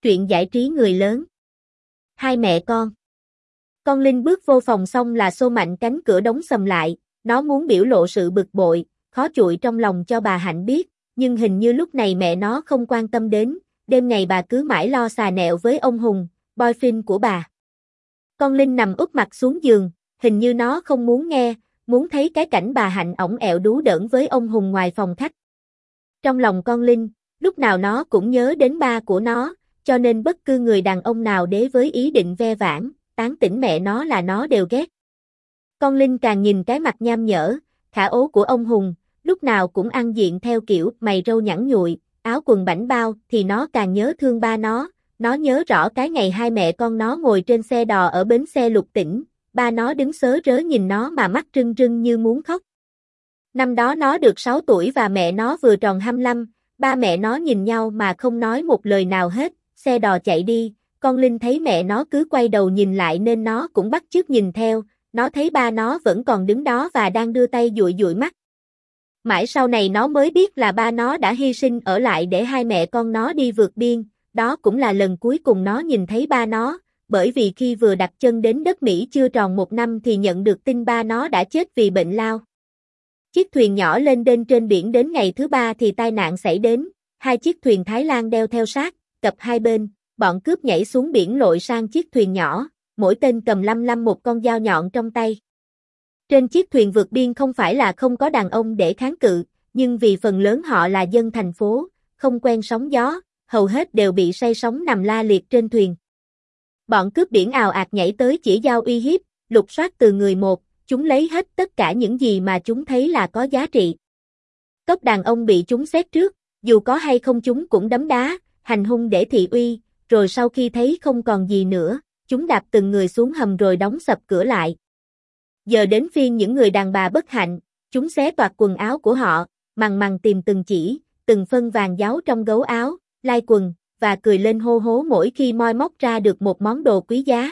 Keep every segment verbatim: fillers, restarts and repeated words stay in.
Truyện giải trí người lớn. Hai mẹ con. Con Linh bước vô phòng xong là xô mạnh cánh cửa đóng sầm lại, nó muốn biểu lộ sự bực bội, khó chịu trong lòng cho bà Hạnh biết, nhưng hình như lúc này mẹ nó không quan tâm đến, đêm ngày bà cứ mãi lo xà nẹo với ông Hùng, boyfriend của bà. Con Linh nằm úp mặt xuống giường, hình như nó không muốn nghe, muốn thấy cái cảnh bà Hạnh ổng ẹo đú đỡn với ông Hùng ngoài phòng khách. Trong lòng con Linh, lúc nào nó cũng nhớ đến ba của nó, cho nên bất cứ người đàn ông nào đến với ý định ve vãn, tán tỉnh mẹ nó là nó đều ghét. Con Linh càng nhìn cái mặt nham nhở, khả ố của ông Hùng, lúc nào cũng ăn diện theo kiểu mày râu nhẵn nhụi, áo quần bảnh bao thì nó càng nhớ thương ba nó. Nó nhớ rõ cái ngày hai mẹ con nó ngồi trên xe đò ở bến xe Lục Tỉnh, ba nó đứng sớ rớ nhìn nó mà mắt rưng rưng như muốn khóc. Năm đó nó được sáu tuổi và mẹ nó vừa tròn hai mươi lăm, ba mẹ nó nhìn nhau mà không nói một lời nào hết, xe đò chạy đi, con Linh thấy mẹ nó cứ quay đầu nhìn lại nên nó cũng bắt chước nhìn theo, nó thấy ba nó vẫn còn đứng đó và đang đưa tay dụi dụi mắt. Mãi sau này nó mới biết là ba nó đã hy sinh ở lại để hai mẹ con nó đi vượt biên, đó cũng là lần cuối cùng nó nhìn thấy ba nó, bởi vì khi vừa đặt chân đến đất Mỹ chưa tròn một năm thì nhận được tin ba nó đã chết vì bệnh lao. Chiếc thuyền nhỏ lên đên trên biển đến ngày thứ ba thì tai nạn xảy đến, hai chiếc thuyền Thái Lan đeo theo sát, cập hai bên, bọn cướp nhảy xuống biển lội sang chiếc thuyền nhỏ, mỗi tên cầm lăm lăm một con dao nhọn trong tay. Trên chiếc thuyền vượt biên không phải là không có đàn ông để kháng cự, nhưng vì phần lớn họ là dân thành phố, không quen sóng gió, hầu hết đều bị say sóng nằm la liệt trên thuyền. Bọn cướp biển ào ạt nhảy tới chỉ dao uy hiếp, lục soát từ người một, chúng lấy hết tất cả những gì mà chúng thấy là có giá trị. Cốc đàn ông bị chúng xét trước, dù có hay không chúng cũng đấm đá, hành hung để thị uy, rồi sau khi thấy không còn gì nữa, chúng đạp từng người xuống hầm rồi đóng sập cửa lại. Giờ đến phiên những người đàn bà bất hạnh, chúng xé toạc quần áo của họ, mằn mằn tìm từng chỉ, từng phân vàng giấu trong gấu áo, lai quần, và cười lên hô hố mỗi khi moi móc ra được một món đồ quý giá.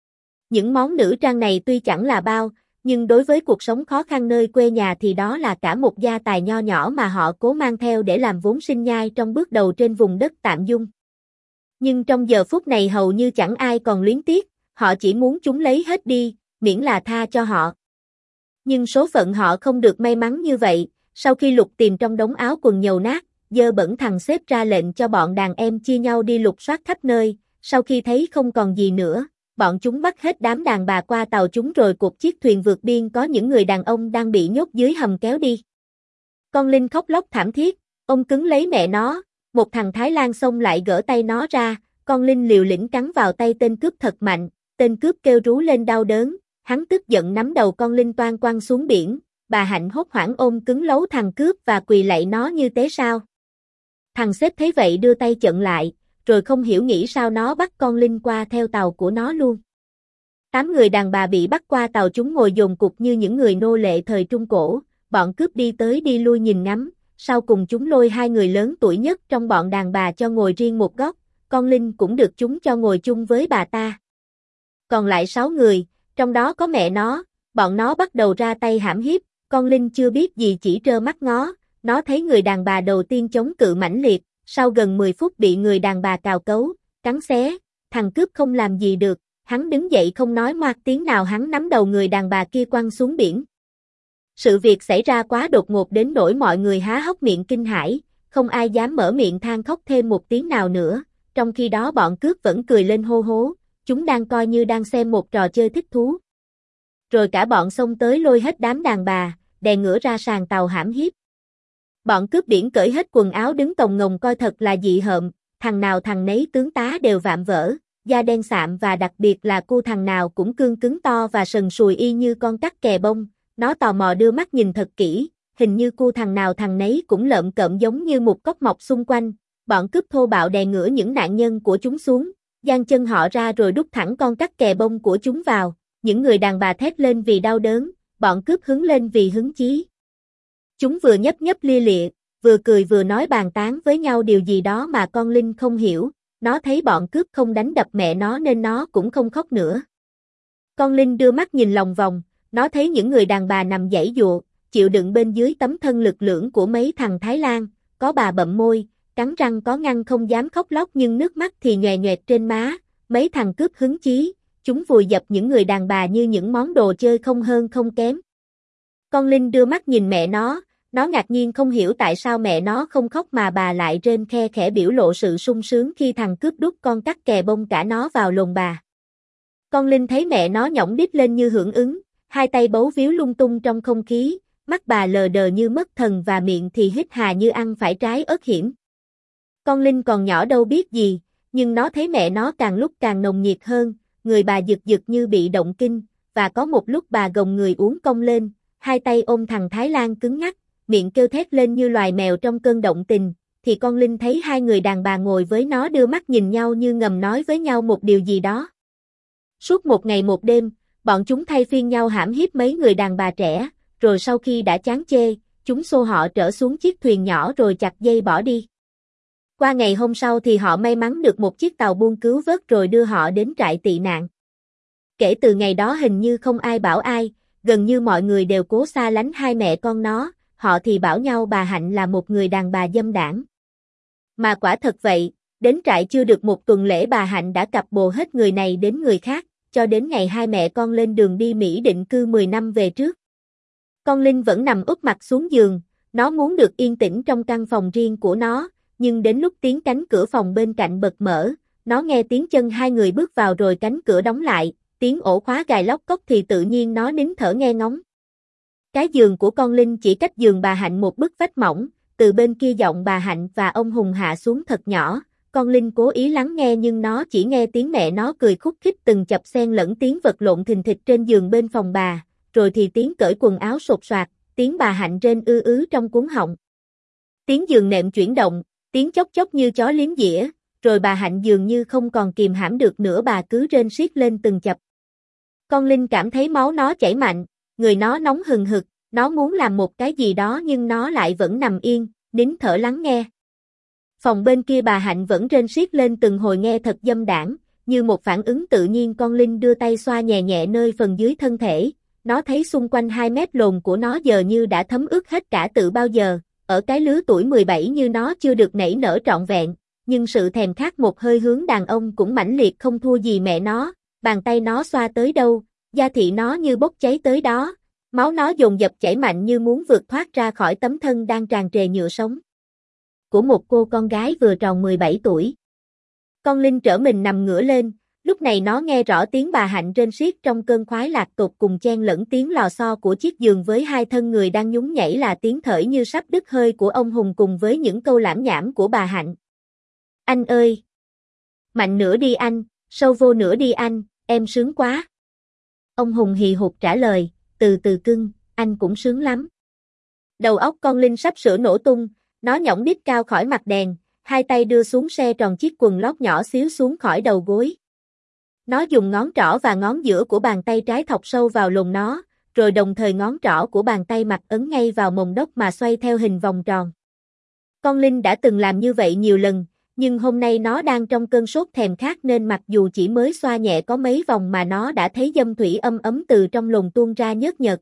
Những món nữ trang này tuy chẳng là bao, nhưng đối với cuộc sống khó khăn nơi quê nhà thì đó là cả một gia tài nho nhỏ mà họ cố mang theo để làm vốn sinh nhai trong bước đầu trên vùng đất tạm dung. Nhưng trong giờ phút này hầu như chẳng ai còn luyến tiếc, họ chỉ muốn chúng lấy hết đi, miễn là tha cho họ. Nhưng số phận họ không được may mắn như vậy, sau khi lục tìm trong đống áo quần nhầu nát, dơ bẩn thằng sếp ra lệnh cho bọn đàn em chia nhau đi lục soát khắp nơi, sau khi thấy không còn gì nữa, bọn chúng bắt hết đám đàn bà qua tàu chúng rồi cột chiếc thuyền vượt biên có những người đàn ông đang bị nhốt dưới hầm kéo đi. Con Linh khóc lóc thảm thiết, ôm cứng lấy mẹ nó, một thằng Thái Lan xông lại gỡ tay nó ra, con Linh liều lĩnh cắn vào tay tên cướp thật mạnh, tên cướp kêu rú lên đau đớn, hắn tức giận nắm đầu con Linh toan quăng xuống biển, bà Hạnh hốt hoảng ôm cứng lấu thằng cướp và quỳ lạy nó như tế sao. Thằng sếp thấy vậy đưa tay chặn lại, rồi không hiểu nghĩ sao nó bắt con Linh qua theo tàu của nó luôn. Tám người đàn bà bị bắt qua tàu chúng ngồi dồn cục như những người nô lệ thời Trung Cổ, bọn cướp đi tới đi lui nhìn ngắm, sau cùng chúng lôi hai người lớn tuổi nhất trong bọn đàn bà cho ngồi riêng một góc, con Linh cũng được chúng cho ngồi chung với bà ta. Còn lại sáu người, trong đó có mẹ nó, bọn nó bắt đầu ra tay hãm hiếp, con Linh chưa biết gì chỉ trơ mắt ngó, nó thấy người đàn bà đầu tiên chống cự mãnh liệt, sau gần mười phút bị người đàn bà cào cấu, cắn xé, thằng cướp không làm gì được, hắn đứng dậy không nói ngoác tiếng nào hắn nắm đầu người đàn bà kia quăng xuống biển. Sự việc xảy ra quá đột ngột đến nỗi mọi người há hốc miệng kinh hãi, không ai dám mở miệng than khóc thêm một tiếng nào nữa, trong khi đó bọn cướp vẫn cười lên hô hố, chúng đang coi như đang xem một trò chơi thích thú. Rồi cả bọn xông tới lôi hết đám đàn bà, đè ngửa ra sàn tàu hãm hiếp. Bọn cướp biển cởi hết quần áo đứng tòng ngồng coi thật là dị hợm, thằng nào thằng nấy tướng tá đều vạm vỡ, da đen sạm và đặc biệt là cu thằng nào cũng cương cứng to và sần sùi y như con cắt kè bông, nó tò mò đưa mắt nhìn thật kỹ, hình như cu thằng nào thằng nấy cũng lợm cợm giống như một cốc mọc xung quanh, bọn cướp thô bạo đè ngửa những nạn nhân của chúng xuống, giang chân họ ra rồi đút thẳng con cắt kè bông của chúng vào, những người đàn bà thét lên vì đau đớn, bọn cướp hứng lên vì hứng chí. Chúng vừa nhấp nhấp lia lịa, vừa cười vừa nói bàn tán với nhau điều gì đó mà con Linh không hiểu, nó thấy bọn cướp không đánh đập mẹ nó nên nó cũng không khóc nữa. Con Linh đưa mắt nhìn lòng vòng, nó thấy những người đàn bà nằm giãy giụa, chịu đựng bên dưới tấm thân lực lưỡng của mấy thằng Thái Lan, có bà bậm môi, cắn răng có ngăn không dám khóc lóc nhưng nước mắt thì nhòe nhoẹt trên má, mấy thằng cướp hứng chí, chúng vùi dập những người đàn bà như những món đồ chơi không hơn không kém. Con Linh đưa mắt nhìn mẹ nó, nó ngạc nhiên không hiểu tại sao mẹ nó không khóc mà bà lại rên khe khẽ biểu lộ sự sung sướng khi thằng cướp đút con cắt kè bông cả nó vào lồng bà. Con Linh thấy mẹ nó nhõng đít lên như hưởng ứng, hai tay bấu víu lung tung trong không khí, mắt bà lờ đờ như mất thần và miệng thì hít hà như ăn phải trái ớt hiểm. Con Linh còn nhỏ đâu biết gì, nhưng nó thấy mẹ nó càng lúc càng nồng nhiệt hơn, người bà giật giật như bị động kinh, và có một lúc bà gồng người uốn cong lên, hai tay ôm thằng Thái Lan cứng ngắc, miệng kêu thét lên như loài mèo trong cơn động tình, thì con Linh thấy hai người đàn bà ngồi với nó đưa mắt nhìn nhau như ngầm nói với nhau một điều gì đó. Suốt một ngày một đêm, bọn chúng thay phiên nhau hãm hiếp mấy người đàn bà trẻ, rồi sau khi đã chán chê, chúng xô họ trở xuống chiếc thuyền nhỏ rồi chặt dây bỏ đi. Qua ngày hôm sau thì họ may mắn được một chiếc tàu buôn cứu vớt rồi đưa họ đến trại tị nạn. Kể từ ngày đó hình như không ai bảo ai, gần như mọi người đều cố xa lánh hai mẹ con nó, họ thì bảo nhau bà Hạnh là một người đàn bà dâm đảng. Mà quả thật vậy, đến trại chưa được một tuần lễ bà Hạnh đã cặp bồ hết người này đến người khác, cho đến ngày hai mẹ con lên đường đi Mỹ định cư mười năm về trước. Con Linh vẫn nằm úp mặt xuống giường, nó muốn được yên tĩnh trong căn phòng riêng của nó, nhưng đến lúc tiếng cánh cửa phòng bên cạnh bật mở, nó nghe tiếng chân hai người bước vào rồi cánh cửa đóng lại, tiếng ổ khóa gài lóc cóc thì tự nhiên nó nín thở nghe ngóng. Cái giường của con Linh chỉ cách giường bà Hạnh một bức vách mỏng, từ bên kia giọng bà Hạnh và ông Hùng hạ xuống thật nhỏ, con Linh cố ý lắng nghe nhưng nó chỉ nghe tiếng mẹ nó cười khúc khích từng chập xen lẫn tiếng vật lộn thình thịch trên giường bên phòng bà, rồi thì tiếng cởi quần áo sột soạt, tiếng bà Hạnh rên ư ứ trong cuống họng. Tiếng giường nệm chuyển động, tiếng chốc chốc như chó liếm dĩa, rồi bà Hạnh dường như không còn kìm hãm được nữa bà cứ rên siết lên từng chập. Con Linh cảm thấy máu nó chảy mạnh, người nó nóng hừng hực, nó muốn làm một cái gì đó nhưng nó lại vẫn nằm yên, nín thở lắng nghe. Phòng bên kia bà Hạnh vẫn rên siết lên từng hồi nghe thật dâm đảng, như một phản ứng tự nhiên con Linh đưa tay xoa nhẹ nhẹ nơi phần dưới thân thể, nó thấy xung quanh hai mét lồn của nó giờ như đã thấm ướt hết cả từ bao giờ, ở cái lứa tuổi mười bảy như nó chưa được nảy nở trọn vẹn, nhưng sự thèm khát một hơi hướng đàn ông cũng mãnh liệt không thua gì mẹ nó, bàn tay nó xoa tới đâu, da thịt nó như bốc cháy tới đó, máu nó dồn dập chảy mạnh như muốn vượt thoát ra khỏi tấm thân đang tràn trề nhựa sống của một cô con gái vừa tròn mười bảy tuổi. Con Linh trở mình nằm ngửa lên, lúc này nó nghe rõ tiếng bà Hạnh rên siết trong cơn khoái lạc tột cùng chen lẫn tiếng lò xo của chiếc giường với hai thân người đang nhún nhảy là tiếng thở như sắp đứt hơi của ông Hùng cùng với những câu lảm nhảm của bà Hạnh. Anh ơi! Mạnh nữa đi anh, sâu vô nữa đi anh, em sướng quá. Ông Hùng hì hục trả lời, từ từ cưng, anh cũng sướng lắm. Đầu óc con Linh sắp sửa nổ tung, nó nhõng đít cao khỏi mặt đèn, hai tay đưa xuống xe tròn chiếc quần lót nhỏ xíu xuống khỏi đầu gối. Nó dùng ngón trỏ và ngón giữa của bàn tay trái thọc sâu vào lồng nó, rồi đồng thời ngón trỏ của bàn tay mặt ấn ngay vào mồng đốc mà xoay theo hình vòng tròn. Con Linh đã từng làm như vậy nhiều lần, nhưng hôm nay nó đang trong cơn sốt thèm khát nên mặc dù chỉ mới xoa nhẹ có mấy vòng mà nó đã thấy dâm thủy âm ấm từ trong lồng tuôn ra nhớt nhợt.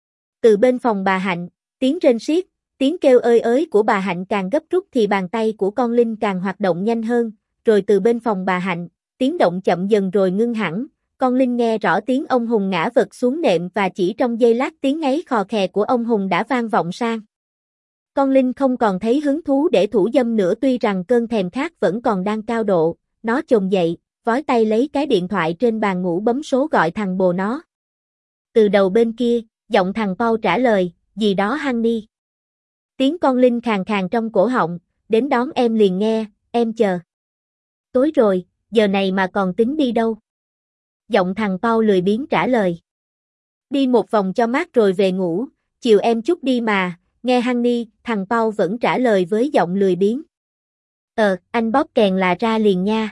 Từ bên phòng bà Hạnh, tiếng rên siết, tiếng kêu ơi ới của bà Hạnh càng gấp rút thì bàn tay của con Linh càng hoạt động nhanh hơn, rồi từ bên phòng bà Hạnh, tiếng động chậm dần rồi ngưng hẳn, con Linh nghe rõ tiếng ông Hùng ngã vật xuống nệm và chỉ trong giây lát tiếng ngáy khò khè của ông Hùng đã vang vọng sang. Con Linh không còn thấy hứng thú để thủ dâm nữa tuy rằng cơn thèm khát vẫn còn đang cao độ, nó chồm dậy, vói tay lấy cái điện thoại trên bàn ngủ bấm số gọi thằng bồ nó. Từ đầu bên kia, giọng thằng Paul trả lời, gì đó Honey. Tiếng con Linh khàn khàn trong cổ họng, đến đón em liền nghe, em chờ. Tối rồi, giờ này mà còn tính đi đâu? Giọng thằng Paul lười biếng trả lời. Đi một vòng cho mát rồi về ngủ, chiều em chút đi mà, nghe Honey, thằng Paul vẫn trả lời với giọng lười biếng. Ờ, anh bóp kèn là ra liền nha.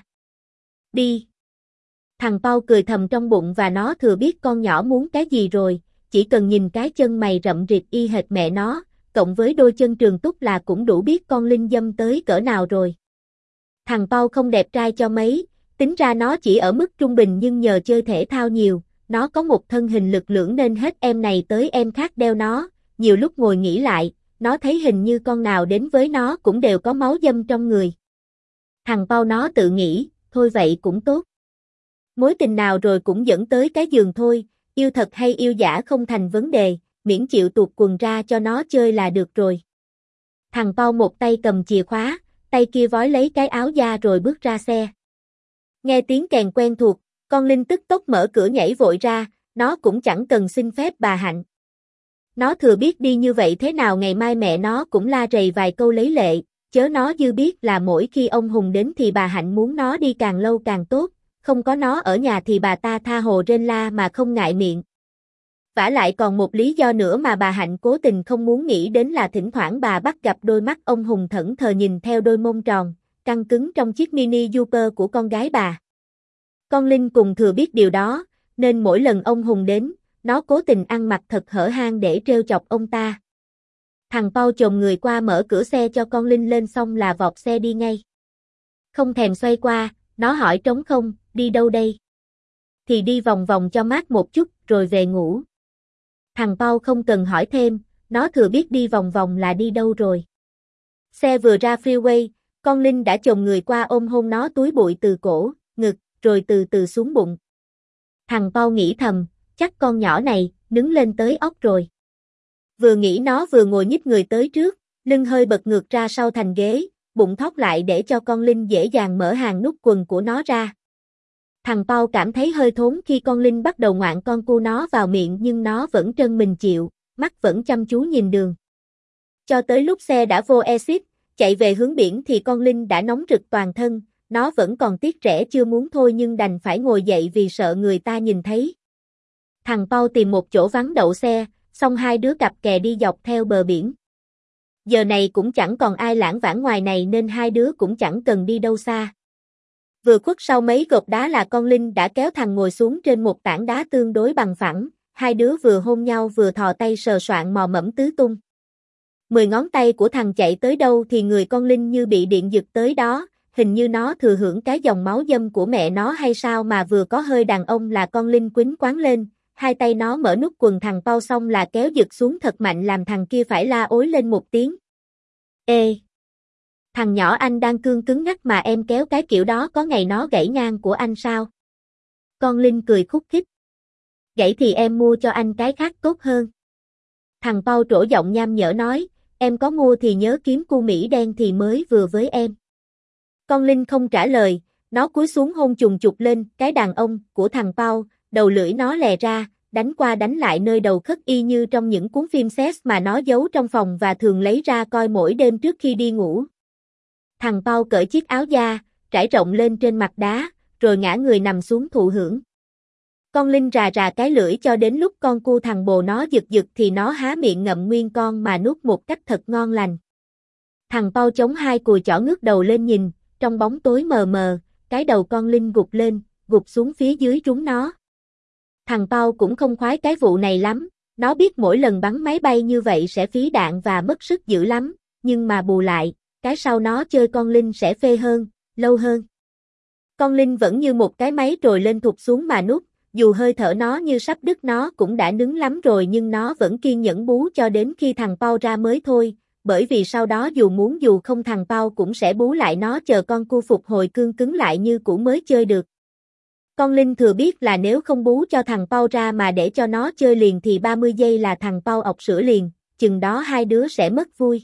Đi. Thằng Paul cười thầm trong bụng và nó thừa biết con nhỏ muốn cái gì rồi, chỉ cần nhìn cái chân mày rậm rịt y hệt mẹ nó, cộng với đôi chân trường túc là cũng đủ biết con Linh dâm tới cỡ nào rồi. Thằng Paul không đẹp trai cho mấy, tính ra nó chỉ ở mức trung bình nhưng nhờ chơi thể thao nhiều, nó có một thân hình lực lưỡng nên hết em này tới em khác đeo nó, nhiều lúc ngồi nghĩ lại, nó thấy hình như con nào đến với nó cũng đều có máu dâm trong người. Thằng Pau nó tự nghĩ, thôi vậy cũng tốt. Mối tình nào rồi cũng dẫn tới cái giường thôi, yêu thật hay yêu giả không thành vấn đề, miễn chịu tuột quần ra cho nó chơi là được rồi. Thằng Pau một tay cầm chìa khóa, tay kia vói lấy cái áo da rồi bước ra xe. Nghe tiếng kèn quen thuộc, con Linh tức tốc mở cửa nhảy vội ra, nó cũng chẳng cần xin phép bà Hạnh. Nó thừa biết đi như vậy thế nào ngày mai mẹ nó cũng la rầy vài câu lấy lệ, chớ nó dư biết là mỗi khi ông Hùng đến thì bà Hạnh muốn nó đi càng lâu càng tốt, không có nó ở nhà thì bà ta tha hồ rên la mà không ngại miệng. Vả lại còn một lý do nữa mà bà Hạnh cố tình không muốn nghĩ đến là thỉnh thoảng bà bắt gặp đôi mắt ông Hùng thẫn thờ nhìn theo đôi mông tròn, căng cứng trong chiếc Mini Cooper của con gái bà. Con Linh cùng thừa biết điều đó, nên mỗi lần ông Hùng đến, nó cố tình ăn mặc thật hở hang để trêu chọc ông ta. Thằng Pau chồm người qua mở cửa xe cho con Linh lên xong là vọt xe đi ngay. Không thèm xoay qua, nó hỏi trống không, đi đâu đây? Thì đi vòng vòng cho mát một chút, rồi về ngủ. Thằng Pau không cần hỏi thêm, nó thừa biết đi vòng vòng là đi đâu rồi. Xe vừa ra freeway, con Linh đã chồm người qua ôm hôn nó túi bụi từ cổ, ngực, rồi từ từ xuống bụng. Thằng Pau nghĩ thầm, chắc con nhỏ này, nứng lên tới óc rồi. Vừa nghĩ nó vừa ngồi nhích người tới trước, lưng hơi bật ngược ra sau thành ghế, bụng thóc lại để cho con Linh dễ dàng mở hàng nút quần của nó ra. Thằng Pau cảm thấy hơi thốn khi con Linh bắt đầu ngoạn con cu nó vào miệng nhưng nó vẫn trân mình chịu, mắt vẫn chăm chú nhìn đường. Cho tới lúc xe đã vô exit, chạy về hướng biển thì con Linh đã nóng rực toàn thân, nó vẫn còn tiếc rẻ chưa muốn thôi nhưng đành phải ngồi dậy vì sợ người ta nhìn thấy. Thằng Pau tìm một chỗ vắng đậu xe, xong hai đứa cặp kè đi dọc theo bờ biển. Giờ này cũng chẳng còn ai lãng vãng ngoài này nên hai đứa cũng chẳng cần đi đâu xa. Vừa khuất sau mấy gộp đá là con Linh đã kéo thằng ngồi xuống trên một tảng đá tương đối bằng phẳng, hai đứa vừa hôn nhau vừa thò tay sờ soạng mò mẫm tứ tung. Mười ngón tay của thằng chạy tới đâu thì người con Linh như bị điện giật tới đó, hình như nó thừa hưởng cái dòng máu dâm của mẹ nó hay sao mà vừa có hơi đàn ông là con Linh quýnh quáng lên, hai tay nó mở nút quần thằng Pau xong là kéo giật xuống thật mạnh làm thằng kia phải la ối lên một tiếng. Ê! Thằng nhỏ anh đang cương cứng ngắc mà em kéo cái kiểu đó có ngày nó gãy ngang của anh sao? Con Linh cười khúc khích. Gãy thì em mua cho anh cái khác tốt hơn. Thằng Pau trổ giọng nham nhở nói, em có mua thì nhớ kiếm cu Mỹ đen thì mới vừa với em. Con Linh không trả lời, nó cúi xuống hôn trùng trục lên cái đàn ông của thằng Pau, đầu lưỡi nó lè ra, đánh qua đánh lại nơi đầu khớp y như trong những cuốn phim sex mà nó giấu trong phòng và thường lấy ra coi mỗi đêm trước khi đi ngủ. Thằng Pau cởi chiếc áo da, trải rộng lên trên mặt đá, rồi ngã người nằm xuống thụ hưởng. Con Linh rà rà cái lưỡi cho đến lúc con cu thằng bồ nó giật giật thì nó há miệng ngậm nguyên con mà nuốt một cách thật ngon lành. Thằng Pau chống hai cùi chỏ ngước đầu lên nhìn, trong bóng tối mờ mờ, cái đầu con Linh gục lên, gục xuống phía dưới trúng nó. Thằng Pau cũng không khoái cái vụ này lắm, nó biết mỗi lần bắn máy bay như vậy sẽ phí đạn và mất sức dữ lắm, nhưng mà bù lại, cái sau nó chơi con Linh sẽ phê hơn, lâu hơn. Con Linh vẫn như một cái máy trồi lên thụt xuống mà nút, dù hơi thở nó như sắp đứt nó cũng đã nứng lắm rồi nhưng nó vẫn kiên nhẫn bú cho đến khi thằng Pau ra mới thôi, bởi vì sau đó dù muốn dù không thằng Pau cũng sẽ bú lại nó chờ con cu phục hồi cương cứng lại như cũ mới chơi được. Con Linh thừa biết là nếu không bú cho thằng Pau ra mà để cho nó chơi liền thì ba mươi giây là thằng Pau ọc sữa liền, chừng đó hai đứa sẽ mất vui.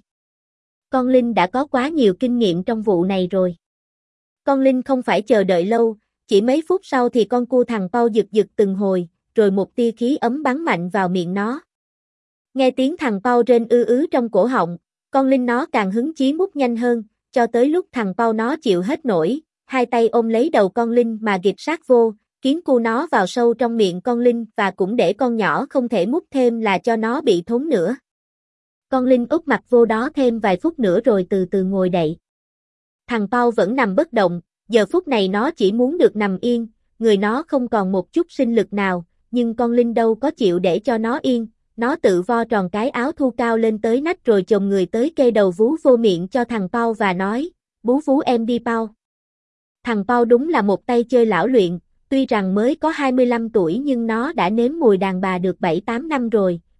Con Linh đã có quá nhiều kinh nghiệm trong vụ này rồi. Con Linh không phải chờ đợi lâu, chỉ mấy phút sau thì con cu thằng Pau giật giật từng hồi, rồi một tia khí ấm bắn mạnh vào miệng nó. Nghe tiếng thằng Pau rên ư ứ trong cổ họng, con Linh nó càng hứng chí mút nhanh hơn, cho tới lúc thằng Pau nó chịu hết nổi, hai tay ôm lấy đầu con Linh mà gịch sát vô, khiến cu nó vào sâu trong miệng con Linh và cũng để con nhỏ không thể mút thêm là cho nó bị thốn nữa. Con Linh úp mặt vô đó thêm vài phút nữa rồi từ từ ngồi dậy. Thằng Pau vẫn nằm bất động, giờ phút này nó chỉ muốn được nằm yên, người nó không còn một chút sinh lực nào, nhưng con Linh đâu có chịu để cho nó yên, nó tự vo tròn cái áo thu cao lên tới nách rồi chồm người tới kê đầu vú vô miệng cho thằng Pau và nói, bú vú em đi Pau. Thằng Pau đúng là một tay chơi lão luyện, tuy rằng mới có hai mươi lăm tuổi nhưng nó đã nếm mùi đàn bà được bảy tám năm rồi,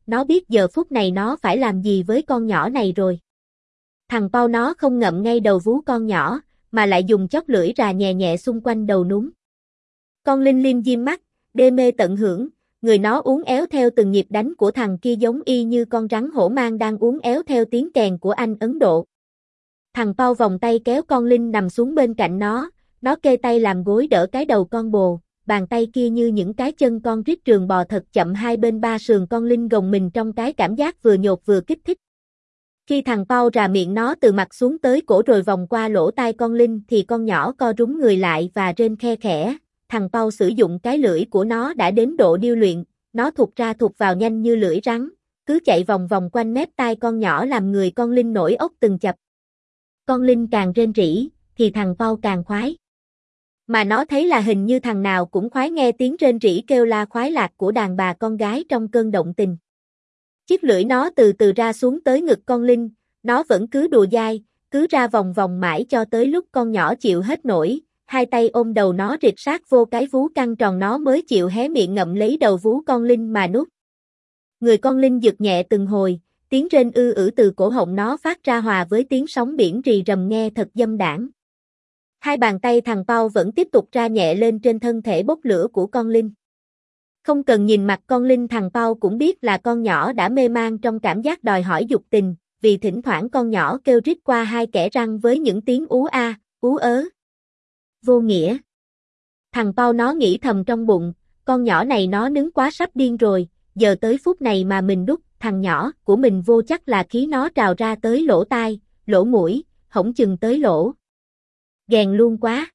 nó biết giờ phút này nó phải làm gì với con nhỏ này rồi. Thằng Pau nó không ngậm ngay đầu vú con nhỏ, mà lại dùng chóp lưỡi rà nhẹ nhẹ xung quanh đầu núm. Con Linh liêm diêm mắt, đê mê tận hưởng, người nó uốn éo theo từng nhịp đánh của thằng kia giống y như con rắn hổ mang đang uốn éo theo tiếng kèn của anh Ấn Độ. Thằng Pau vòng tay kéo con Linh nằm xuống bên cạnh nó, nó kê tay làm gối đỡ cái đầu con bồ, bàn tay kia như những cái chân con rít trường bò thật chậm hai bên ba sườn con Linh gồng mình trong cái cảm giác vừa nhột vừa kích thích. Khi thằng Pau rà miệng nó từ mặt xuống tới cổ rồi vòng qua lỗ tai con Linh thì con nhỏ co rúm người lại và rên khe khẽ. Thằng Pau sử dụng cái lưỡi của nó đã đến độ điêu luyện, nó thụt ra thụt vào nhanh như lưỡi rắn, cứ chạy vòng vòng quanh mép tai con nhỏ làm người con Linh nổi ốc từng chập. Con Linh càng rên rỉ, thì thằng Pau càng khoái. Mà nó thấy là hình như thằng nào cũng khoái nghe tiếng rên rỉ kêu la khoái lạc của đàn bà con gái trong cơn động tình. Chiếc lưỡi nó từ từ ra xuống tới ngực con Linh, nó vẫn cứ đùa dai, cứ ra vòng vòng mãi cho tới lúc con nhỏ chịu hết nổi, hai tay ôm đầu nó rịt sát vô cái vú căng tròn nó mới chịu hé miệng ngậm lấy đầu vú con Linh mà nuốt. Người con Linh giật nhẹ từng hồi, tiếng rên ư ử từ cổ họng nó phát ra hòa với tiếng sóng biển rì rầm nghe thật dâm đãng. Hai bàn tay thằng Pau vẫn tiếp tục ra nhẹ lên trên thân thể bốc lửa của con Linh. Không cần nhìn mặt con Linh thằng Pau cũng biết là con nhỏ đã mê man trong cảm giác đòi hỏi dục tình, vì thỉnh thoảng con nhỏ kêu rít qua hai kẽ răng với những tiếng ú a, ú ớ. Vô nghĩa. Thằng Pau nó nghĩ thầm trong bụng, con nhỏ này nó nứng quá sắp điên rồi, giờ tới phút này mà mình đút thằng nhỏ của mình vô chắc là khí nó trào ra tới lỗ tai, lỗ mũi, hổng chừng tới lỗ. Gèn luôn quá.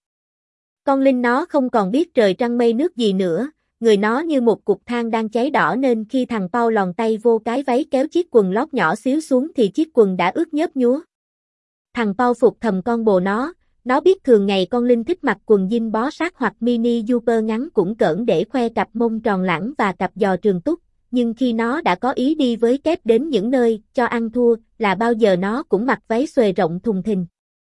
Con Linh nó không còn biết trời trăng mây nước gì nữa, người nó như một cục than đang cháy đỏ nên khi thằng Pau lòn tay vô cái váy kéo chiếc quần lót nhỏ xíu xuống thì chiếc quần đã ướt nhớp nhúa. Thằng Pau phục thầm con bồ nó, nó biết thường ngày con Linh thích mặc quần jean bó sát hoặc mini super ngắn cũng cỡn để khoe cặp mông tròn lẳng và cặp giò trường túc, nhưng khi nó đã có ý đi với kép đến những nơi cho ăn thua là bao giờ nó cũng mặc váy xuề rộng thùng thình.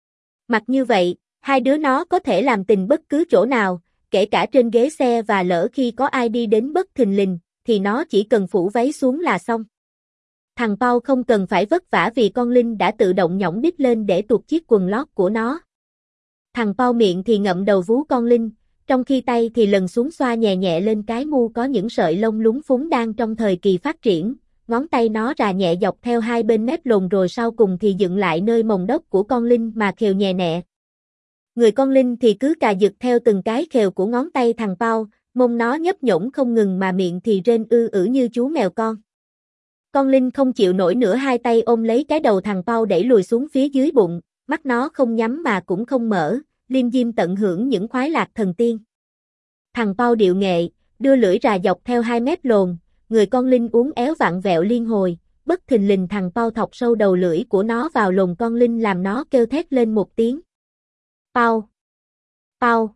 Mặc như vậy, hai đứa nó có thể làm tình bất cứ chỗ nào, kể cả trên ghế xe và lỡ khi có ai đi đến bất thình lình, thì nó chỉ cần phủ váy xuống là xong. Thằng Pau không cần phải vất vả vì con Linh đã tự động nhõng đít lên để tuột chiếc quần lót của nó. Thằng Pau miệng thì ngậm đầu vú con Linh, trong khi tay thì lần xuống xoa nhẹ nhẹ lên cái mu có những sợi lông lúng phúng đang trong thời kỳ phát triển, ngón tay nó rà nhẹ dọc theo hai bên mép lồn rồi sau cùng thì dựng lại nơi mồng đốc của con Linh mà khều nhẹ nẹ. Người con Linh thì cứ cà giật theo từng cái khều của ngón tay thằng Pau, mông nó nhấp nhổn không ngừng mà miệng thì rên ư ử như chú mèo con. Con Linh không chịu nổi nữa hai tay ôm lấy cái đầu thằng Pau đẩy lùi xuống phía dưới bụng, mắt nó không nhắm mà cũng không mở, liêm diêm tận hưởng những khoái lạc thần tiên. Thằng Pau điệu nghệ, đưa lưỡi rà dọc theo hai mét lồn, người con Linh uốn éo vặn vẹo liên hồi, bất thình lình thằng Pau thọc sâu đầu lưỡi của nó vào lồn con Linh làm nó kêu thét lên một tiếng. Pau! Pau!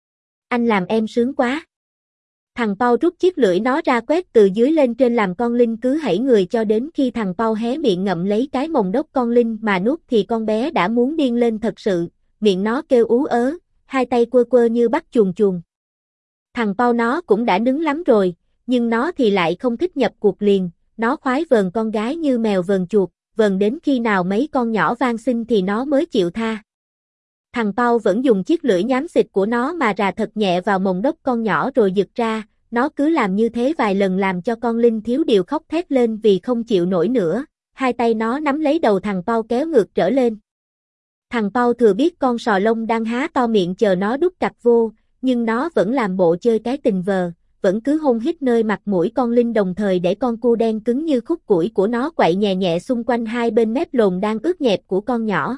Anh làm em sướng quá! Thằng Pau rút chiếc lưỡi nó ra quét từ dưới lên trên làm con Linh cứ hãy người cho đến khi thằng Pau hé miệng ngậm lấy cái mồng đốc con Linh mà nuốt thì con bé đã muốn điên lên thật sự, miệng nó kêu ú ớ, hai tay quơ quơ như bắt chuồn chuồn. Thằng Pau nó cũng đã nứng lắm rồi, nhưng nó thì lại không thích nhập cuộc liền, nó khoái vờn con gái như mèo vờn chuột, vờn đến khi nào mấy con nhỏ van xin thì nó mới chịu tha. Thằng Pau vẫn dùng chiếc lưỡi nhám xịt của nó mà rà thật nhẹ vào mồng đốc con nhỏ rồi giật ra, nó cứ làm như thế vài lần làm cho con Linh thiếu điều khóc thét lên vì không chịu nổi nữa, hai tay nó nắm lấy đầu thằng Pau kéo ngược trở lên. Thằng Pau thừa biết con sò lông đang há to miệng chờ nó đút cặp vô, nhưng nó vẫn làm bộ chơi cái tình vờ, vẫn cứ hôn hít nơi mặt mũi con Linh đồng thời để con cu đen cứng như khúc củi của nó quậy nhẹ nhẹ xung quanh hai bên mép lồn đang ướt nhẹp của con nhỏ.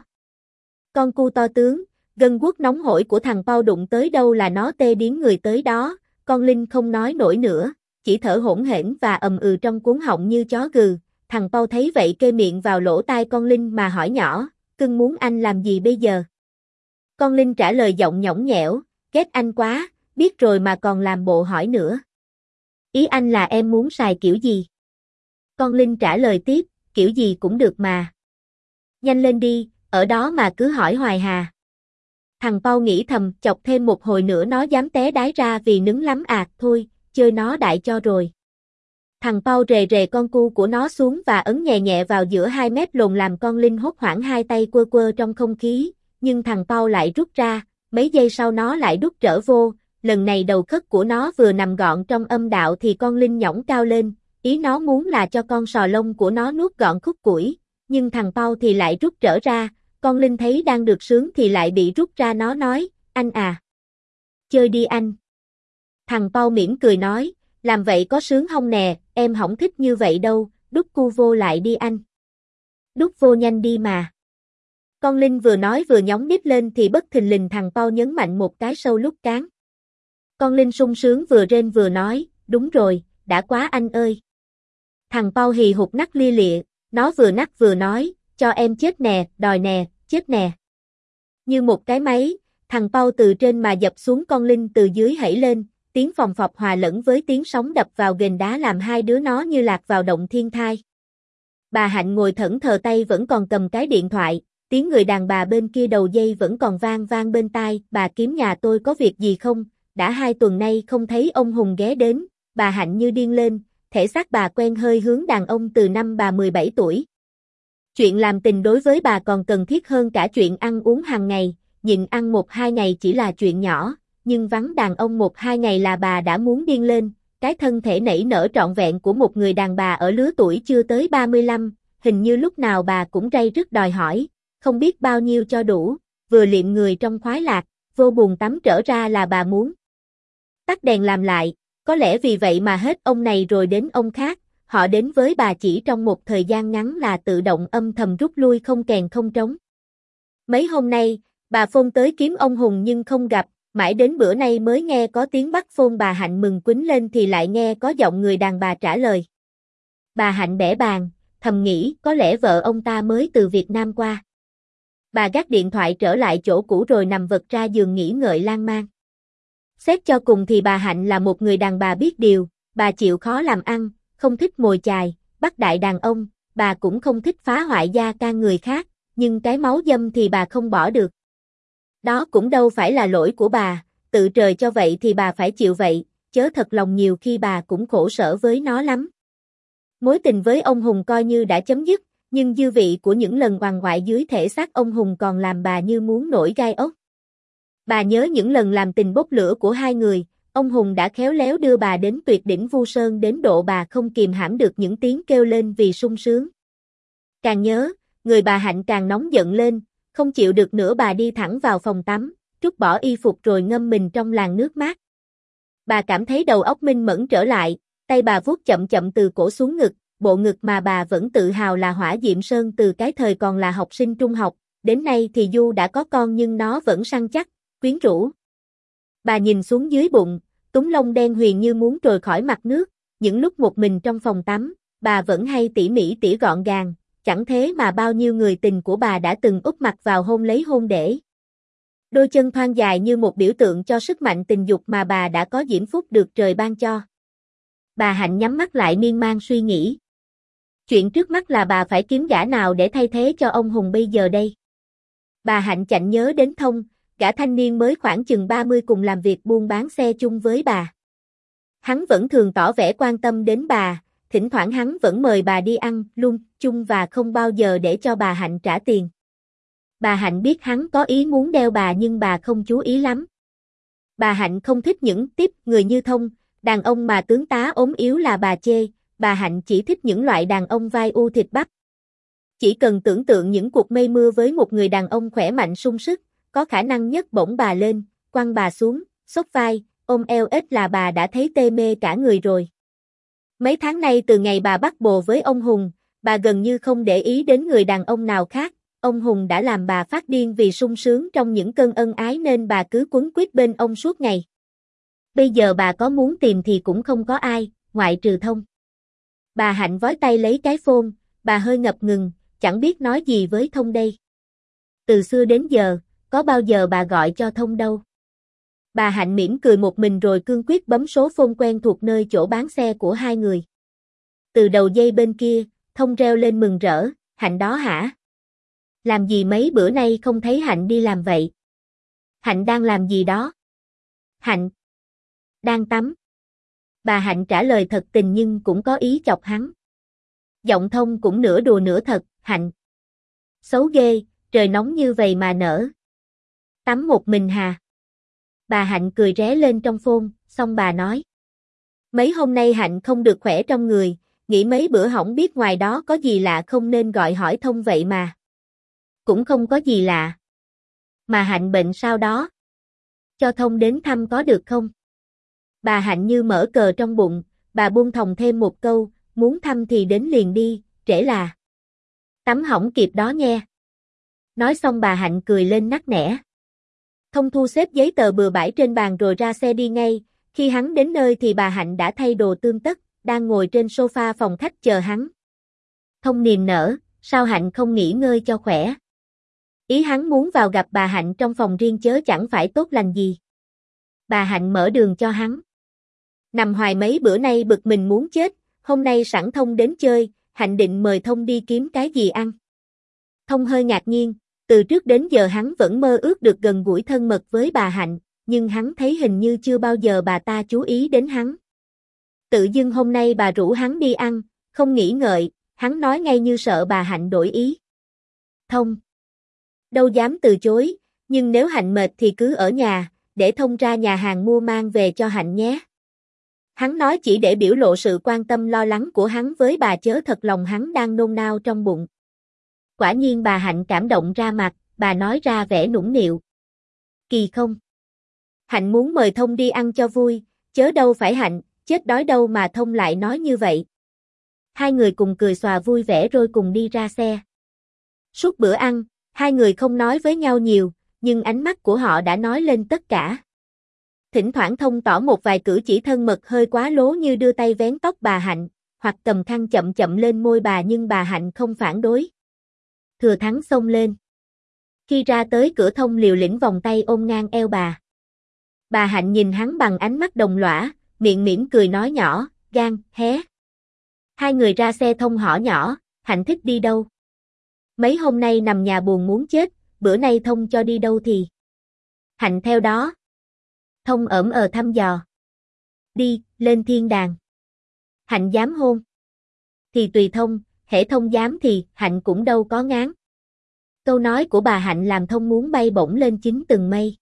Con cu to tướng, gân guốc nóng hổi của thằng Pau đụng tới đâu là nó tê điếng người tới đó, con Linh không nói nổi nữa, chỉ thở hổn hển và ầm ừ trong cuống họng như chó gừ. Thằng Pau thấy vậy kê miệng vào lỗ tai con Linh mà hỏi nhỏ, cưng muốn anh làm gì bây giờ? Con Linh trả lời giọng nhõng nhẽo, ghét anh quá, biết rồi mà còn làm bộ hỏi nữa. Ý anh là em muốn xài kiểu gì? Con Linh trả lời tiếp, kiểu gì cũng được mà. Nhanh lên đi, ở đó mà cứ hỏi hoài hà. Thằng Pau nghĩ thầm, chọc thêm một hồi nữa nó dám té đái ra vì nứng lắm à, thôi, chơi nó đại cho rồi. Thằng Pau rề rề con cu của nó xuống và ấn nhẹ nhẹ vào giữa hai mép lồn làm con Linh hốt hoảng hai tay quơ quơ trong không khí, nhưng thằng Pau lại rút ra, mấy giây sau nó lại đút trở vô, lần này đầu khất của nó vừa nằm gọn trong âm đạo thì con Linh nhõng cao lên, ý nó muốn là cho con sò lông của nó nuốt gọn khúc củi, nhưng thằng Pau thì lại rút trở ra, con Linh thấy đang được sướng thì lại bị rút ra, nó nói, anh à. Chơi đi anh. Thằng Pau mỉm cười nói, làm vậy có sướng không nè, em không thích như vậy đâu, đút cu vô lại đi anh. Đút vô nhanh đi mà. Con Linh vừa nói vừa nhóng nhích lên thì bất thình lình thằng Pau nhấn mạnh một cái sâu lúc cán. Con Linh sung sướng vừa rên vừa nói, đúng rồi, đã quá anh ơi. Thằng Pau hì hục nắc lia lịa, nó vừa nắc vừa nói, cho em chết nè, đòi nè, chết nè. Như một cái máy, thằng Pau từ trên mà dập xuống, con Linh từ dưới hẩy lên, tiếng phòng phọc hòa lẫn với tiếng sóng đập vào ghềnh đá làm hai đứa nó như lạc vào động thiên thai. Bà Hạnh ngồi thẫn thờ, tay vẫn còn cầm cái điện thoại, tiếng người đàn bà bên kia đầu dây vẫn còn vang vang bên tai, bà Kiếm nhà tôi có việc gì không, đã hai tuần nay không thấy ông Hùng ghé đến, bà Hạnh như điên lên, thể xác bà quen hơi hướng đàn ông từ năm bà mười bảy tuổi. Chuyện làm tình đối với bà còn cần thiết hơn cả chuyện ăn uống hàng ngày, nhịn ăn một hai ngày chỉ là chuyện nhỏ, nhưng vắng đàn ông một hai ngày là bà đã muốn điên lên, cái thân thể nảy nở trọn vẹn của một người đàn bà ở lứa tuổi chưa tới ba mươi lăm, hình như lúc nào bà cũng ray rứt đòi hỏi, không biết bao nhiêu cho đủ, vừa liệm người trong khoái lạc, vô buồn tắm trở ra là bà muốn tắt đèn làm lại, có lẽ vì vậy mà hết ông này rồi đến ông khác, họ đến với bà chỉ trong một thời gian ngắn là tự động âm thầm rút lui không kèn không trống. Mấy hôm nay, bà phone tới kiếm ông Hùng nhưng không gặp, mãi đến bữa nay mới nghe có tiếng bắt phone. Bà Hạnh mừng quýnh lên thì lại nghe có giọng người đàn bà trả lời. Bà Hạnh bẽ bàng, thầm nghĩ có lẽ vợ ông ta mới từ Việt Nam qua. Bà gác điện thoại trở lại chỗ cũ rồi nằm vật ra giường nghỉ ngợi lan man. Xét cho cùng thì bà Hạnh là một người đàn bà biết điều, bà chịu khó làm ăn, không thích mồi chài, bắt đại đàn ông, bà cũng không thích phá hoại gia can người khác, nhưng cái máu dâm thì bà không bỏ được. Đó cũng đâu phải là lỗi của bà, tự trời cho vậy thì bà phải chịu vậy, chớ thật lòng nhiều khi bà cũng khổ sở với nó lắm. Mối tình với ông Hùng coi như đã chấm dứt, nhưng dư vị của những lần oằn ngoại dưới thể xác ông Hùng còn làm bà như muốn nổi gai ốc. Bà nhớ những lần làm tình bốc lửa của hai người, ông Hùng đã khéo léo đưa bà đến tuyệt đỉnh Vu Sơn đến độ bà không kìm hãm được những tiếng kêu lên vì sung sướng. Càng nhớ, người bà Hạnh càng nóng giận lên, không chịu được nữa bà đi thẳng vào phòng tắm, trút bỏ y phục rồi ngâm mình trong làn nước mát. Bà cảm thấy đầu óc minh mẫn trở lại, tay bà vuốt chậm chậm từ cổ xuống ngực, bộ ngực mà bà vẫn tự hào là hỏa diệm sơn từ cái thời còn là học sinh trung học, đến nay thì dù đã có con nhưng nó vẫn săn chắc, quyến rũ. Bà nhìn xuống dưới bụng, túm lông đen huyền như muốn trồi khỏi mặt nước, những lúc một mình trong phòng tắm, bà vẫn hay tỉ mỉ tỉ gọn gàng, chẳng thế mà bao nhiêu người tình của bà đã từng úp mặt vào hôn lấy hôn để. Đôi chân thon dài như một biểu tượng cho sức mạnh tình dục mà bà đã có diễm phúc được trời ban cho. Bà Hạnh nhắm mắt lại miên man suy nghĩ. Chuyện trước mắt là bà phải kiếm gã nào để thay thế cho ông Hùng bây giờ đây. Bà Hạnh chạnh nhớ đến Thông, gã thanh niên mới khoảng chừng ba mươi cùng làm việc buôn bán xe chung với bà. Hắn vẫn thường tỏ vẻ quan tâm đến bà, thỉnh thoảng hắn vẫn mời bà đi ăn luôn chung và không bao giờ để cho bà Hạnh trả tiền. Bà Hạnh biết hắn có ý muốn đeo bà nhưng bà không chú ý lắm. Bà Hạnh không thích những tiếp người như Thông, đàn ông mà tướng tá ốm yếu là bà chê, bà Hạnh chỉ thích những loại đàn ông vai u thịt bắp. Chỉ cần tưởng tượng những cuộc mây mưa với một người đàn ông khỏe mạnh sung sức, có khả năng nhấc bổng bà lên, quăng bà xuống, xốc vai, ôm eo ếch là bà đã thấy tê mê cả người rồi. Mấy tháng nay từ ngày bà bắt bồ với ông Hùng, bà gần như không để ý đến người đàn ông nào khác, ông Hùng đã làm bà phát điên vì sung sướng trong những cơn ân ái nên bà cứ quấn quýt bên ông suốt ngày. Bây giờ bà có muốn tìm thì cũng không có ai, ngoại trừ Thông. Bà Hạnh vói tay lấy cái phone, bà hơi ngập ngừng, chẳng biết nói gì với Thông đây. Từ xưa đến giờ, có bao giờ bà gọi cho Thông đâu. Bà Hạnh mỉm cười một mình rồi cương quyết bấm số phone quen thuộc nơi chỗ bán xe của hai người. Từ đầu dây bên kia, Thông reo lên mừng rỡ, Hạnh đó hả? Làm gì mấy bữa nay không thấy Hạnh đi làm vậy? Hạnh đang làm gì đó? Hạnh đang tắm. Bà Hạnh trả lời thật tình nhưng cũng có ý chọc hắn. Giọng Thông cũng nửa đùa nửa thật, Hạnh. Xấu ghê, trời nóng như vậy mà nở. Tắm một mình hà. Bà Hạnh cười ré lên trong phone, xong bà nói. Mấy hôm nay Hạnh không được khỏe trong người, nghĩ mấy bữa hỏng biết ngoài đó có gì lạ không nên gọi hỏi Thông vậy mà. Cũng không có gì lạ. Mà Hạnh bệnh sao đó? Cho Thông đến thăm có được không? Bà Hạnh như mở cờ trong bụng, bà buông thòng thêm một câu, muốn thăm thì đến liền đi, trễ là. Tắm hỏng kịp đó nghe. Nói xong bà Hạnh cười lên nắc nẻ. Thông thu xếp giấy tờ bừa bãi trên bàn rồi ra xe đi ngay, khi hắn đến nơi thì bà Hạnh đã thay đồ tươm tất, đang ngồi trên sofa phòng khách chờ hắn. Thông niềm nở, sao Hạnh không nghỉ ngơi cho khỏe? Ý hắn muốn vào gặp bà Hạnh trong phòng riêng chớ chẳng phải tốt lành gì. Bà Hạnh mở đường cho hắn. Nằm hoài mấy bữa nay bực mình muốn chết, hôm nay sẵn Thông đến chơi, Hạnh định mời Thông đi kiếm cái gì ăn. Thông hơi ngạc nhiên, từ trước đến giờ hắn vẫn mơ ước được gần gũi thân mật với bà Hạnh, nhưng hắn thấy hình như chưa bao giờ bà ta chú ý đến hắn. Tự dưng hôm nay bà rủ hắn đi ăn, không nghĩ ngợi, hắn nói ngay như sợ bà Hạnh đổi ý. Thông đâu dám từ chối, nhưng nếu Hạnh mệt thì cứ ở nhà, để Thông ra nhà hàng mua mang về cho Hạnh nhé. Hắn nói chỉ để biểu lộ sự quan tâm lo lắng của hắn với bà chớ thật lòng hắn đang nôn nao trong bụng. Quả nhiên bà Hạnh cảm động ra mặt, bà nói ra vẻ nũng nịu. Kỳ không? Hạnh muốn mời Thông đi ăn cho vui, chớ đâu phải Hạnh, chết đói đâu mà Thông lại nói như vậy. Hai người cùng cười xòa vui vẻ rồi cùng đi ra xe. Suốt bữa ăn, hai người không nói với nhau nhiều, nhưng ánh mắt của họ đã nói lên tất cả. Thỉnh thoảng Thông tỏ một vài cử chỉ thân mật hơi quá lố như đưa tay vén tóc bà Hạnh, hoặc cầm khăn chậm chậm lên môi bà nhưng bà Hạnh không phản đối. Thừa thắng xông lên. Khi ra tới cửa Thông liều lĩnh vòng tay ôm ngang eo bà. Bà Hạnh nhìn hắn bằng ánh mắt đồng lõa, miệng mỉm cười nói nhỏ, gan, hé. Hai người ra xe Thông hỏi nhỏ, Hạnh thích đi đâu? Mấy hôm nay nằm nhà buồn muốn chết, bữa nay Thông cho đi đâu thì? Hạnh theo đó. Thông ỡm ờ thăm dò. Đi, lên thiên đàng. Hạnh dám hôn. Thì tùy Thông, hễ Thông dám thì Hạnh cũng đâu có ngán. Câu nói của bà Hạnh làm Thông muốn bay bổng lên chín tầng mây.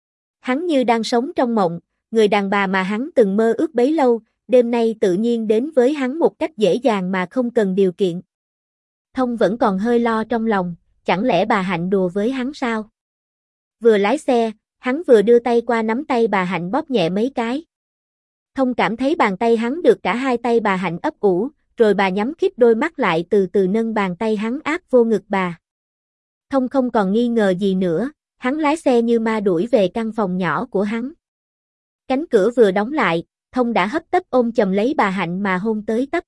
Hắn như đang sống trong mộng, người đàn bà mà hắn từng mơ ước bấy lâu, đêm nay tự nhiên đến với hắn một cách dễ dàng mà không cần điều kiện. Thông vẫn còn hơi lo trong lòng, chẳng lẽ bà Hạnh đùa với hắn sao? Vừa lái xe, hắn vừa đưa tay qua nắm tay bà Hạnh bóp nhẹ mấy cái. Thông cảm thấy bàn tay hắn được cả hai tay bà Hạnh ấp ủ, rồi bà nhắm khít đôi mắt lại từ từ nâng bàn tay hắn áp vô ngực bà. Thông không còn nghi ngờ gì nữa, hắn lái xe như ma đuổi về căn phòng nhỏ của hắn. Cánh cửa vừa đóng lại, Thông đã hấp tấp ôm chầm lấy bà Hạnh mà hôn tới tấp.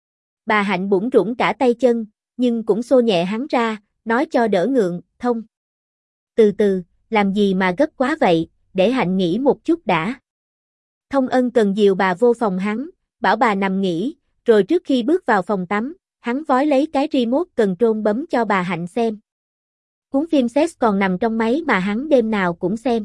Bà Hạnh bủn rủn cả tay chân, nhưng cũng xô nhẹ hắn ra, nói cho đỡ ngượng, Thông. Từ từ, làm gì mà gấp quá vậy, để Hạnh nghỉ một chút đã. Thông ân cần dìu bà vô phòng hắn, bảo bà nằm nghỉ, rồi trước khi bước vào phòng tắm, hắn vói lấy cái remote control bấm cho bà Hạnh xem. Cuốn phim sex còn nằm trong máy mà hắn đêm nào cũng xem.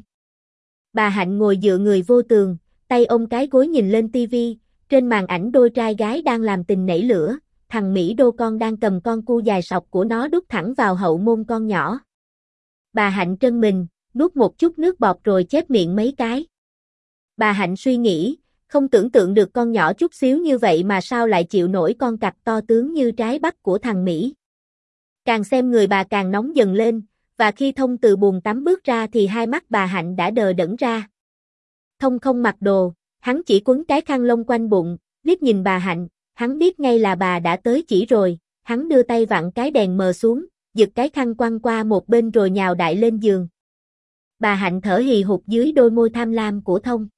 Bà Hạnh ngồi dựa người vô tường, tay ôm cái gối nhìn lên tivi, trên màn ảnh đôi trai gái đang làm tình nảy lửa, thằng Mỹ đô con đang cầm con cu dài sọc của nó đút thẳng vào hậu môn con nhỏ. Bà Hạnh trân mình, nuốt một chút nước bọt rồi chép miệng mấy cái. Bà Hạnh suy nghĩ, không tưởng tượng được con nhỏ chút xíu như vậy mà sao lại chịu nổi con cặc to tướng như trái bắp của thằng Mỹ. Càng xem người bà càng nóng dần lên, và khi Thông từ buồng tắm bước ra thì hai mắt bà Hạnh đã đờ đẫn ra. Thông không mặc đồ, hắn chỉ quấn cái khăn lông quanh bụng, liếc nhìn bà Hạnh, hắn biết ngay là bà đã tới chỉ rồi, hắn đưa tay vặn cái đèn mờ xuống, giật cái khăn quăng qua một bên rồi nhào đại lên giường. Bà Hạnh thở hì hục dưới đôi môi tham lam của Thông.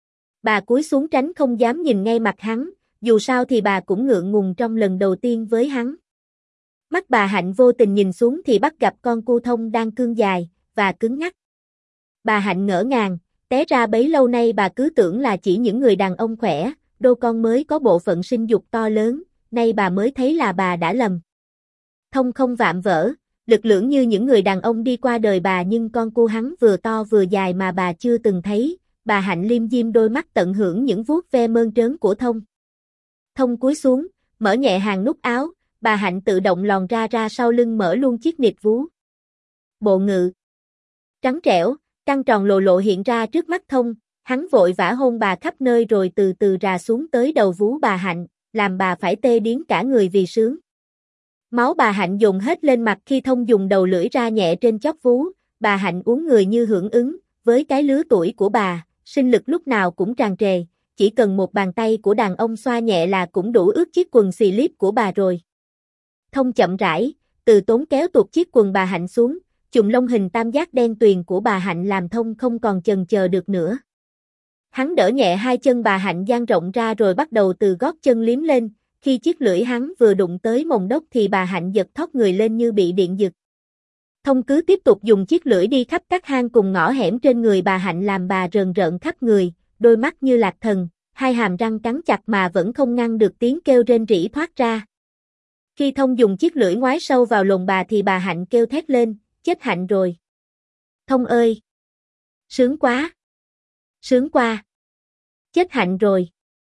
Bà cúi xuống tránh không dám nhìn ngay mặt hắn, dù sao thì bà cũng ngượng ngùng trong lần đầu tiên với hắn. Mắt bà Hạnh vô tình nhìn xuống thì bắt gặp con cu Thông đang cương dài, và cứng ngắc. Bà Hạnh ngỡ ngàng, té ra bấy lâu nay bà cứ tưởng là chỉ những người đàn ông khỏe, đô con mới có bộ phận sinh dục to lớn, nay bà mới thấy là bà đã lầm. Thông không vạm vỡ, lực lưỡng như những người đàn ông đi qua đời bà nhưng con cu hắn vừa to vừa dài mà bà chưa từng thấy, bà Hạnh liêm diêm đôi mắt tận hưởng những vuốt ve mơn trớn của Thông. Thông cúi xuống, mở nhẹ hàng nút áo, bà Hạnh tự động lòn ra ra sau lưng mở luôn chiếc nịt vú. Bộ ngực trắng trẻo, căng tròn lồ lộ hiện ra trước mắt Thông, hắn vội vã hôn bà khắp nơi rồi từ từ rà xuống tới đầu vú bà Hạnh, làm bà phải tê điếng cả người vì sướng. Máu bà Hạnh dồn hết lên mặt khi Thông dùng đầu lưỡi ra nhẹ trên chóp vú, bà Hạnh uốn người như hưởng ứng, với cái lứa tuổi của bà, sinh lực lúc nào cũng tràn trề, chỉ cần một bàn tay của đàn ông xoa nhẹ là cũng đủ ướt chiếc quần xì líp của bà rồi. Thông chậm rãi, từ tốn kéo tuột chiếc quần bà Hạnh xuống, chùm lông hình tam giác đen tuyền của bà Hạnh làm Thông không còn chần chờ được nữa. Hắn đỡ nhẹ hai chân bà Hạnh dang rộng ra rồi bắt đầu từ gót chân liếm lên, khi chiếc lưỡi hắn vừa đụng tới mồng đốc thì bà Hạnh giật thót người lên như bị điện giật. Thông cứ tiếp tục dùng chiếc lưỡi đi khắp các hang cùng ngõ hẻm trên người bà Hạnh làm bà rờn rợn khắp người, đôi mắt như lạc thần, hai hàm răng cắn chặt mà vẫn không ngăn được tiếng kêu rên rỉ thoát ra. Khi Thông dùng chiếc lưỡi ngoái sâu vào lồng bà thì bà Hạnh kêu thét lên, chết Hạnh rồi. Thông ơi! Sướng quá! Sướng quá! Chết Hạnh rồi!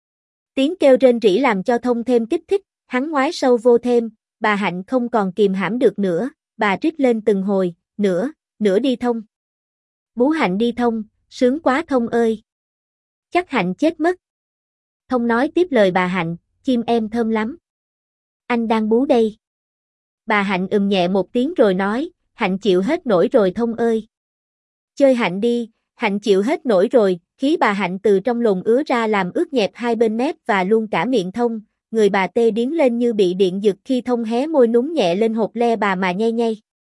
Tiếng kêu rên rỉ làm cho Thông thêm kích thích, hắn ngoái sâu vô thêm, bà Hạnh không còn kìm hãm được nữa, bà rít lên từng hồi, nữa, nữa đi Thông. Bú Hạnh đi Thông, sướng quá Thông ơi! Chắc Hạnh chết mất. Thông nói tiếp lời bà Hạnh, chim em thơm lắm. Anh đang bú đây. Bà Hạnh ừm nhẹ một tiếng rồi nói, Hạnh chịu hết nổi rồi Thông ơi. Chơi Hạnh đi, Hạnh chịu hết nổi rồi, khí bà Hạnh từ trong lồng ứa ra làm ướt nhẹp hai bên mép và luôn cả miệng Thông, người bà tê điếng lên như bị điện giật khi Thông hé môi núm nhẹ lên hột le bà mà nhây nhây.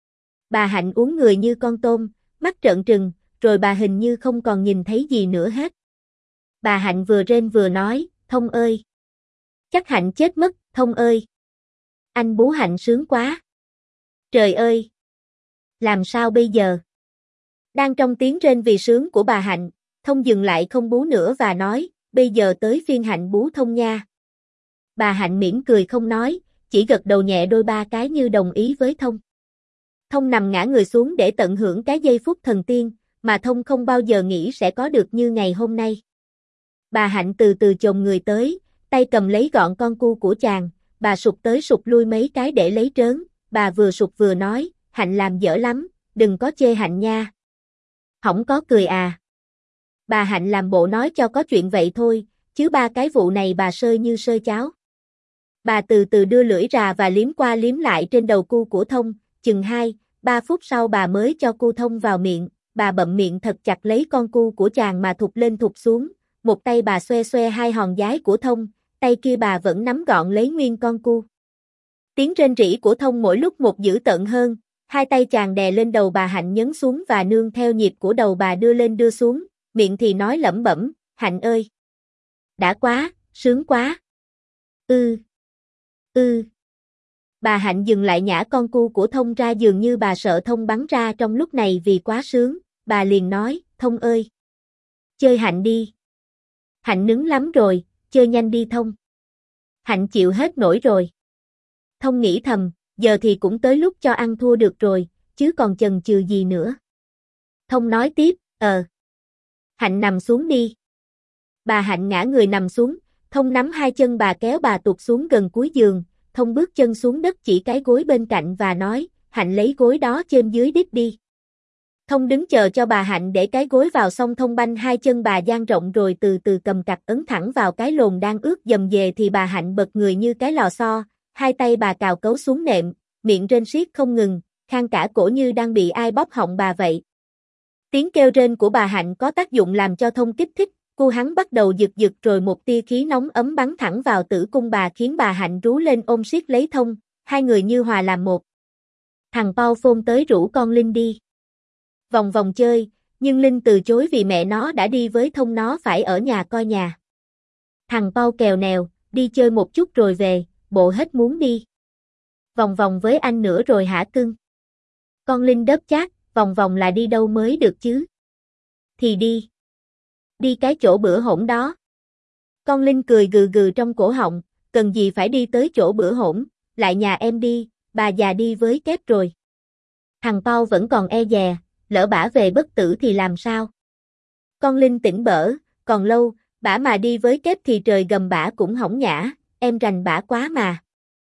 Bà Hạnh uốn người như con tôm, mắt trợn trừng, rồi bà hình như không còn nhìn thấy gì nữa hết. Bà Hạnh vừa rên vừa nói, Thông ơi! Chắc Hạnh chết mất, Thông ơi! Anh bú Hạnh sướng quá! Trời ơi! Làm sao bây giờ? Đang trong tiếng rên vì sướng của bà Hạnh, Thông dừng lại không bú nữa và nói, bây giờ tới phiên Hạnh bú Thông nha. Bà Hạnh mỉm cười không nói, chỉ gật đầu nhẹ đôi ba cái như đồng ý với Thông. Thông nằm ngã người xuống để tận hưởng cái giây phút thần tiên, mà Thông không bao giờ nghĩ sẽ có được như ngày hôm nay. Bà Hạnh từ từ chồm người tới, tay cầm lấy gọn con cu của chàng, bà sụt tới sụt lui mấy cái để lấy trớn, bà vừa sụt vừa nói, Hạnh làm dở lắm, đừng có chê Hạnh nha. Hổng có cười à. Bà Hạnh làm bộ nói cho có chuyện vậy thôi, chứ ba cái vụ này bà sơi như sơi cháo. Bà từ từ đưa lưỡi rà và liếm qua liếm lại trên đầu cu của Thông, chừng hai, ba phút sau bà mới cho cu Thông vào miệng, bà bậm miệng thật chặt lấy con cu của chàng mà thụt lên thụt xuống, một tay bà xoe xoe hai hòn giái của Thông, tay kia bà vẫn nắm gọn lấy nguyên con cu. Tiếng rên rỉ của Thông mỗi lúc một dữ tợn hơn, hai tay chàng đè lên đầu bà Hạnh nhấn xuống và nương theo nhịp của đầu bà đưa lên đưa xuống, miệng thì nói lẩm bẩm, Hạnh ơi! Đã quá, sướng quá! Ư! Ư! Bà Hạnh dừng lại nhả con cu của Thông ra dường như bà sợ Thông bắn ra trong lúc này vì quá sướng, bà liền nói, Thông ơi! Chơi Hạnh đi! Hạnh nứng lắm rồi, chơi nhanh đi Thông! Hạnh chịu hết nổi rồi! Thông nghĩ thầm, giờ thì cũng tới lúc cho ăn thua được rồi, chứ còn chần chừ gì nữa. Thông nói tiếp, ờ. Hạnh nằm xuống đi. Bà Hạnh ngã người nằm xuống, Thông nắm hai chân bà kéo bà tụt xuống gần cuối giường, Thông bước chân xuống đất chỉ cái gối bên cạnh và nói, Hạnh lấy gối đó chêm dưới đít đi. Thông đứng chờ cho bà Hạnh để cái gối vào xong Thông banh hai chân bà dang rộng rồi từ từ cầm cặt ấn thẳng vào cái lồn đang ướt dầm dề thì bà Hạnh bật người như cái lò xo, hai tay bà cào cấu xuống nệm, miệng rên riết không ngừng, khang cả cổ như đang bị ai bóp họng bà vậy. Tiếng kêu rên của bà Hạnh có tác dụng làm cho Thông kích thích, cu hắn bắt đầu giật giật rồi một tia khí nóng ấm bắn thẳng vào tử cung bà khiến bà Hạnh rú lên ôm siết lấy Thông, hai người như hòa làm một. Thằng Pau phôn tới rủ con Linh đi vòng vòng chơi, nhưng Linh từ chối vì mẹ nó đã đi với Thông nó phải ở nhà coi nhà. Thằng Pau kèo nèo, đi chơi một chút rồi về, bộ hết muốn đi vòng vòng với anh nữa rồi hả cưng? Con Linh đớp chát, vòng vòng là đi đâu mới được chứ? Thì đi. Đi cái chỗ bữa hổn đó. Con Linh cười gừ gừ trong cổ họng, cần gì phải đi tới chỗ bữa hổn, lại nhà em đi, bà già đi với kép rồi. Thằng Pau vẫn còn e dè, lỡ bả về bất tử thì làm sao? Con Linh tỉnh bở, còn lâu, bả mà đi với kép thì trời gầm bả cũng hỏng nhã, em rành bả quá mà.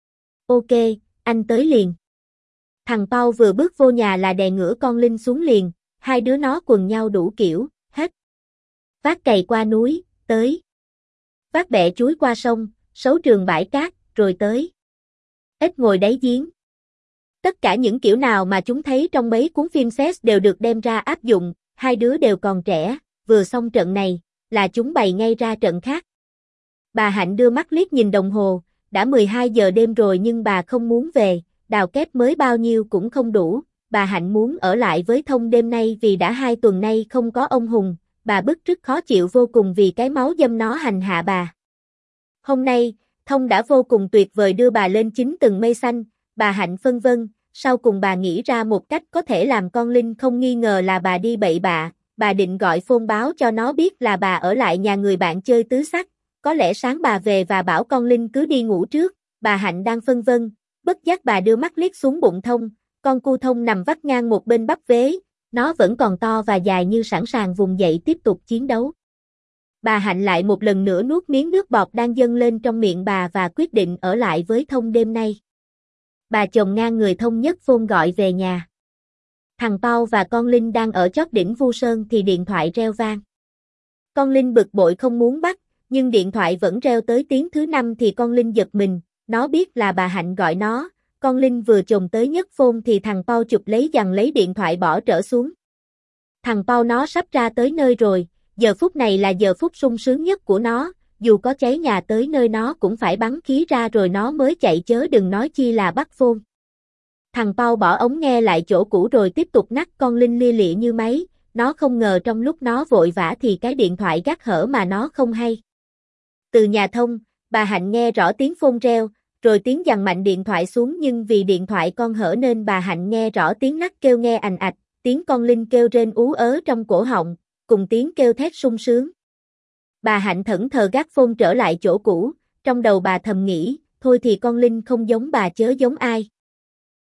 Ok, anh tới liền. Thằng Pau vừa bước vô nhà là đè ngửa con Linh xuống liền, hai đứa nó quần nhau đủ kiểu, hết. Vác cày qua núi, tới. Vác bẹ chuối qua sông, sấu trường bãi cát, rồi tới. Ếch ngồi đáy giếng. Tất cả những kiểu nào mà chúng thấy trong mấy cuốn phim sex đều được đem ra áp dụng, hai đứa đều còn trẻ, vừa xong trận này, là chúng bày ngay ra trận khác. Bà Hạnh đưa mắt liếc nhìn đồng hồ, đã mười hai giờ đêm rồi nhưng bà không muốn về, đào kép mới bao nhiêu cũng không đủ, bà Hạnh muốn ở lại với Thông đêm nay vì đã hai tuần nay không có ông Hùng, bà bức rứt khó chịu vô cùng vì cái máu dâm nó hành hạ bà. Hôm nay, Thông đã vô cùng tuyệt vời đưa bà lên chín tầng mây xanh, bà Hạnh phân vân, sau cùng bà nghĩ ra một cách có thể làm con Linh không nghi ngờ là bà đi bậy bạ, bà định gọi phone báo cho nó biết là bà ở lại nhà người bạn chơi tứ sắc, có lẽ sáng bà về và bảo con Linh cứ đi ngủ trước, bà Hạnh đang phân vân, bất giác bà đưa mắt liếc xuống bụng Thông, con cu Thông nằm vắt ngang một bên bắp vế, nó vẫn còn to và dài như sẵn sàng vùng dậy tiếp tục chiến đấu. Bà Hạnh lại một lần nữa nuốt miếng nước bọt đang dâng lên trong miệng bà và quyết định ở lại với Thông đêm nay. Bà chồng ngang người Thông nhất phone gọi về nhà. Thằng Pau và con Linh đang ở chót đỉnh Vu Sơn thì điện thoại reo vang. Con Linh bực bội không muốn bắt, nhưng điện thoại vẫn reo tới tiếng thứ năm thì con Linh giật mình, nó biết là bà Hạnh gọi nó, con Linh vừa chồm tới nhấc phone thì thằng Pau chụp lấy giằng lấy điện thoại bỏ trở xuống. Thằng Pau nó sắp ra tới nơi rồi, giờ phút này là giờ phút sung sướng nhất của nó, dù có cháy nhà tới nơi nó cũng phải bắn khí ra rồi nó mới chạy chớ đừng nói chi là bắt phone. Thằng Pau bỏ ống nghe lại chỗ cũ rồi tiếp tục nắc con Linh lia lịa như máy, nó không ngờ trong lúc nó vội vã thì cái điện thoại gác hở mà nó không hay. Từ nhà Thông, bà Hạnh nghe rõ tiếng phone reo, rồi tiếng giằng mạnh điện thoại xuống nhưng vì điện thoại con hở nên bà Hạnh nghe rõ tiếng nắc kêu nghe ành ạch, tiếng con Linh kêu rên ú ớ trong cổ họng, cùng tiếng kêu thét sung sướng. Bà Hạnh thẫn thờ gác phone trở lại chỗ cũ, trong đầu bà thầm nghĩ, thôi thì con Linh không giống bà chớ giống ai.